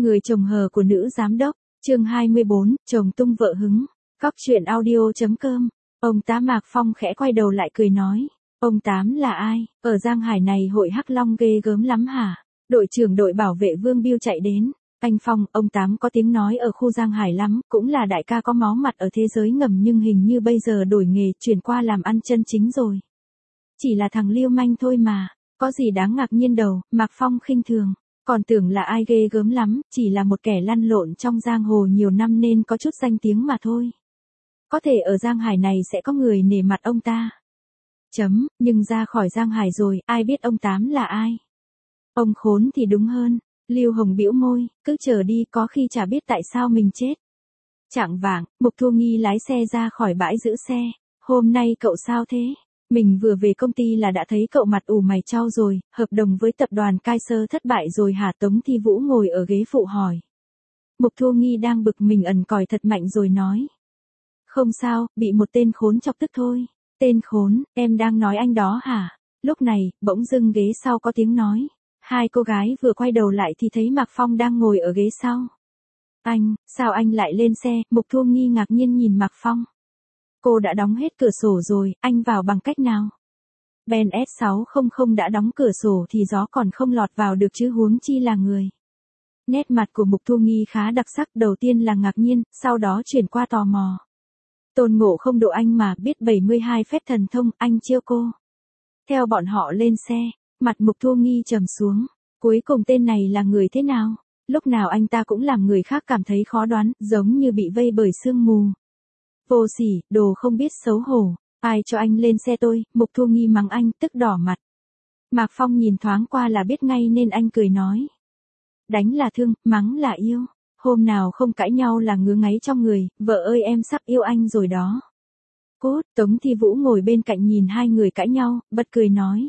Người chồng hờ của nữ giám đốc, chương 24, chồng tung vợ hứng. Cóc truyện audio.com. Ông Tám Mạc Phong khẽ quay đầu lại cười nói. Ông Tám là ai? Ở Giang Hải này hội Hắc Long ghê gớm lắm hả? Đội trưởng đội bảo vệ Vương Biêu chạy đến. Anh Phong, ông Tám có tiếng nói ở khu Giang Hải lắm, cũng là đại ca có máu mặt ở thế giới ngầm nhưng hình như bây giờ đổi nghề chuyển qua làm ăn chân chính rồi. Chỉ là thằng lưu manh thôi mà, có gì đáng ngạc nhiên đâu, Mạc Phong khinh thường. Còn tưởng là ai ghê gớm lắm, chỉ là một kẻ lăn lộn trong giang hồ nhiều năm nên có chút danh tiếng mà thôi. Có thể ở Giang Hải này sẽ có người nể mặt ông ta. Nhưng ra khỏi Giang Hải rồi, ai biết ông Tám là ai? Ông khốn thì đúng hơn. Lưu Hồng bĩu môi, cứ chờ đi, có khi chả biết tại sao mình chết. Chạng vạng, Mục Thu Nghi lái xe ra khỏi bãi giữ xe. Hôm nay cậu sao thế? Mình vừa về công ty là đã thấy cậu mặt ủ mày chau rồi, hợp đồng với tập đoàn Kaiser thất bại rồi hả? Tống Thi Vũ ngồi ở ghế phụ hỏi. Mục Thu Nghi đang bực mình ẩn còi thật mạnh rồi nói. Không sao, bị một tên khốn chọc tức thôi. Tên khốn, em đang nói anh đó hả? Lúc này, bỗng dưng ghế sau có tiếng nói. Hai cô gái vừa quay đầu lại thì thấy Mạc Phong đang ngồi ở ghế sau. Anh, sao anh lại lên xe? Mục Thu Nghi ngạc nhiên nhìn Mạc Phong. Cô đã đóng hết cửa sổ rồi, anh vào bằng cách nào? Ben S600 đã đóng cửa sổ thì gió còn không lọt vào được chứ huống chi là người. Nét mặt của Mục Thu Nghi khá đặc sắc, đầu tiên là ngạc nhiên, sau đó chuyển qua tò mò. Tôn Ngộ Không độ anh mà biết 72 phép thần thông, anh chiêu cô. Theo bọn họ lên xe, mặt Mục Thu Nghi trầm xuống. Cuối cùng tên này là người thế nào? Lúc nào anh ta cũng làm người khác cảm thấy khó đoán, giống như bị vây bởi sương mù. Vô sỉ, đồ không biết xấu hổ. Ai cho anh lên xe tôi? Mục Thu Nghi mắng anh, tức đỏ mặt. Mạc Phong nhìn thoáng qua là biết ngay nên anh cười nói. Đánh là thương, mắng là yêu. Hôm nào không cãi nhau là ngứa ngáy trong người, vợ ơi em sắp yêu anh rồi đó. Cốt, Tống Thi Vũ ngồi bên cạnh nhìn hai người cãi nhau, bật cười nói.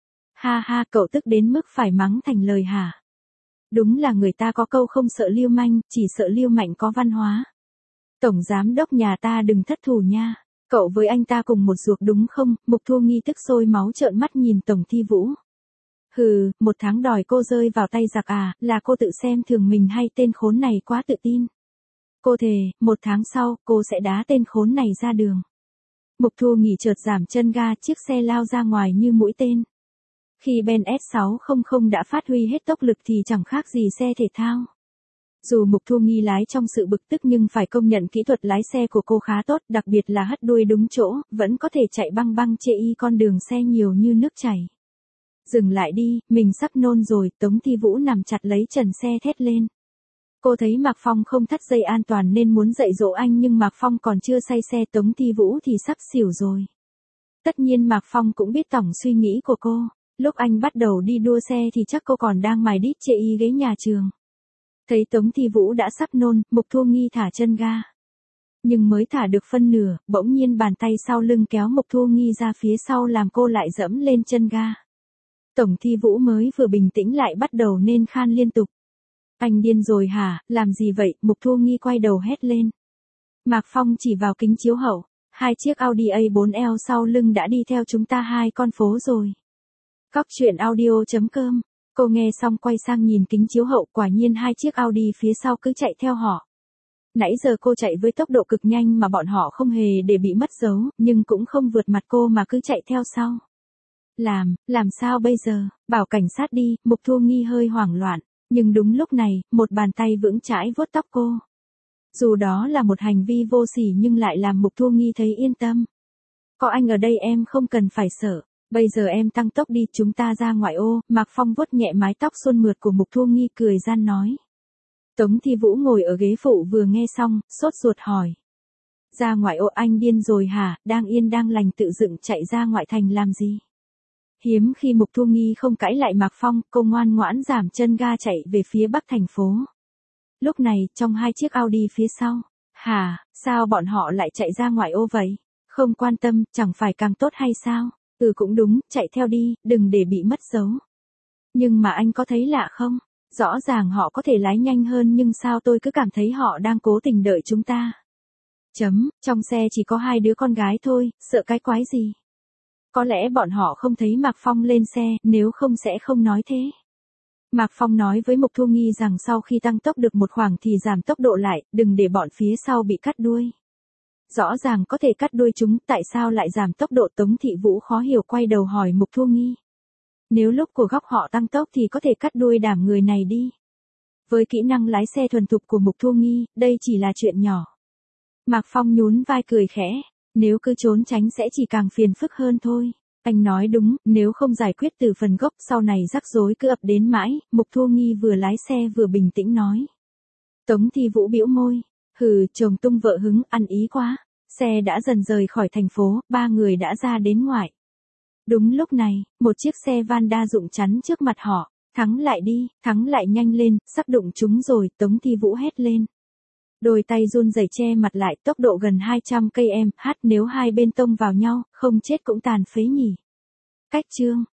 Ha ha, cậu tức đến mức phải mắng thành lời hả? Đúng là người ta có câu không sợ lưu manh, chỉ sợ lưu mạnh có văn hóa. Tổng giám đốc nhà ta đừng thất thù nha. Cậu với anh ta cùng một ruột đúng không? Mục Thu Nghi tức sôi máu trợn mắt nhìn Tổng Thi Vũ. Hừ, 1 tháng đòi cô rơi vào tay giặc à, là cô tự xem thường mình hay tên khốn này quá tự tin? Cô thề, 1 tháng sau, cô sẽ đá tên khốn này ra đường. Mục Thu Nghi chợt giảm chân ga, chiếc xe lao ra ngoài như mũi tên. Khi Ben S600 đã phát huy hết tốc lực thì chẳng khác gì xe thể thao. Dù Mục Thu Nghi lái trong sự bực tức nhưng phải công nhận kỹ thuật lái xe của cô khá tốt, đặc biệt là hất đuôi đúng chỗ, vẫn có thể chạy băng băng chê y con đường xe nhiều như nước chảy. Dừng lại đi, mình sắp nôn rồi, Tống Thi Vũ nằm chặt lấy trần xe thét lên. Cô thấy Mạc Phong không thắt dây an toàn nên muốn dạy dỗ anh nhưng Mạc Phong còn chưa say xe, Tống Thi Vũ thì sắp xỉu rồi. Tất nhiên Mạc Phong cũng biết tổng suy nghĩ của cô, lúc anh bắt đầu đi đua xe thì chắc cô còn đang mài đít chê y ghế nhà trường. Thấy Tống Thi Vũ đã sắp nôn, Mục Thu Nghi thả chân ga. Nhưng mới thả được phân nửa, bỗng nhiên bàn tay sau lưng kéo Mục Thu Nghi ra phía sau làm cô lại dẫm lên chân ga. Tổng Thi Vũ mới vừa bình tĩnh lại bắt đầu nên khan liên tục. Anh điên rồi hả, làm gì vậy? Mục Thu Nghi quay đầu hét lên. Mạc Phong chỉ vào kính chiếu hậu, 2 chiếc Audi A4L sau lưng đã đi theo chúng ta 2 con phố rồi. Cóc truyện audio.com. Cô nghe xong quay sang nhìn kính chiếu hậu, quả nhiên 2 chiếc Audi phía sau cứ chạy theo họ. Nãy giờ cô chạy với tốc độ cực nhanh mà bọn họ không hề để bị mất dấu, nhưng cũng không vượt mặt cô mà cứ chạy theo sau. Làm sao bây giờ? Bảo cảnh sát đi. Mục Thu Nghi hơi hoảng loạn, nhưng đúng lúc này, một bàn tay vững chãi vuốt tóc cô. Dù đó là một hành vi vô sỉ nhưng lại làm Mục Thu Nghi thấy yên tâm. Có anh ở đây em không cần phải sợ. Bây giờ em tăng tốc đi, chúng ta ra ngoại ô. Mạc Phong vuốt nhẹ mái tóc xuân mượt của Mục Thu Nghi cười gian nói. Tống Thi Vũ ngồi ở ghế phụ vừa nghe xong, sốt ruột hỏi. Ra ngoại ô anh điên rồi hả, đang yên đang lành tự dựng chạy ra ngoại thành làm gì? Hiếm khi Mục Thu Nghi không cãi lại Mạc Phong, cô ngoan ngoãn giảm chân ga chạy về phía bắc thành phố. Lúc này, trong 2 chiếc Audi phía sau. Hả, sao bọn họ lại chạy ra ngoại ô vậy? Không quan tâm, chẳng phải càng tốt hay sao? Cũng đúng, chạy theo đi, đừng để bị mất dấu. Nhưng mà anh có thấy lạ không? Rõ ràng họ có thể lái nhanh hơn nhưng sao tôi cứ cảm thấy họ đang cố tình đợi chúng ta. Trong xe chỉ có 2 đứa con gái thôi, sợ cái quái gì? Có lẽ bọn họ không thấy Mạc Phong lên xe, nếu không sẽ không nói thế. Mạc Phong nói với Mục Thu Nghi rằng sau khi tăng tốc được một khoảng thì giảm tốc độ lại, đừng để bọn phía sau bị cắt đuôi. Rõ ràng có thể cắt đuôi chúng, tại sao lại giảm tốc độ? Tống Thị Vũ khó hiểu quay đầu hỏi Mục Thu Nghi. Nếu lúc của góc họ tăng tốc thì có thể cắt đuôi đảm người này đi. Với kỹ năng lái xe thuần thục của Mục Thu Nghi, đây chỉ là chuyện nhỏ. Mạc Phong nhún vai cười khẽ, nếu cứ trốn tránh sẽ chỉ càng phiền phức hơn thôi. Anh nói đúng, nếu không giải quyết từ phần gốc sau này rắc rối cứ ập đến mãi. Mục Thu Nghi vừa lái xe vừa bình tĩnh nói. Tống Thị Vũ bĩu môi, hừ, chồng tung vợ hứng, ăn ý quá. Xe đã dần rời khỏi thành phố, ba người đã ra đến ngoại. Đúng lúc này, một chiếc xe van đa dụng chắn trước mặt họ. Thắng lại đi, thắng lại nhanh lên, sắp đụng chúng rồi. Tống Thị Vũ hét lên. Đôi tay run rẩy che mặt lại, tốc độ gần 200 km/h, nếu hai bên tông vào nhau, không chết cũng tàn phế nhỉ. Cách chương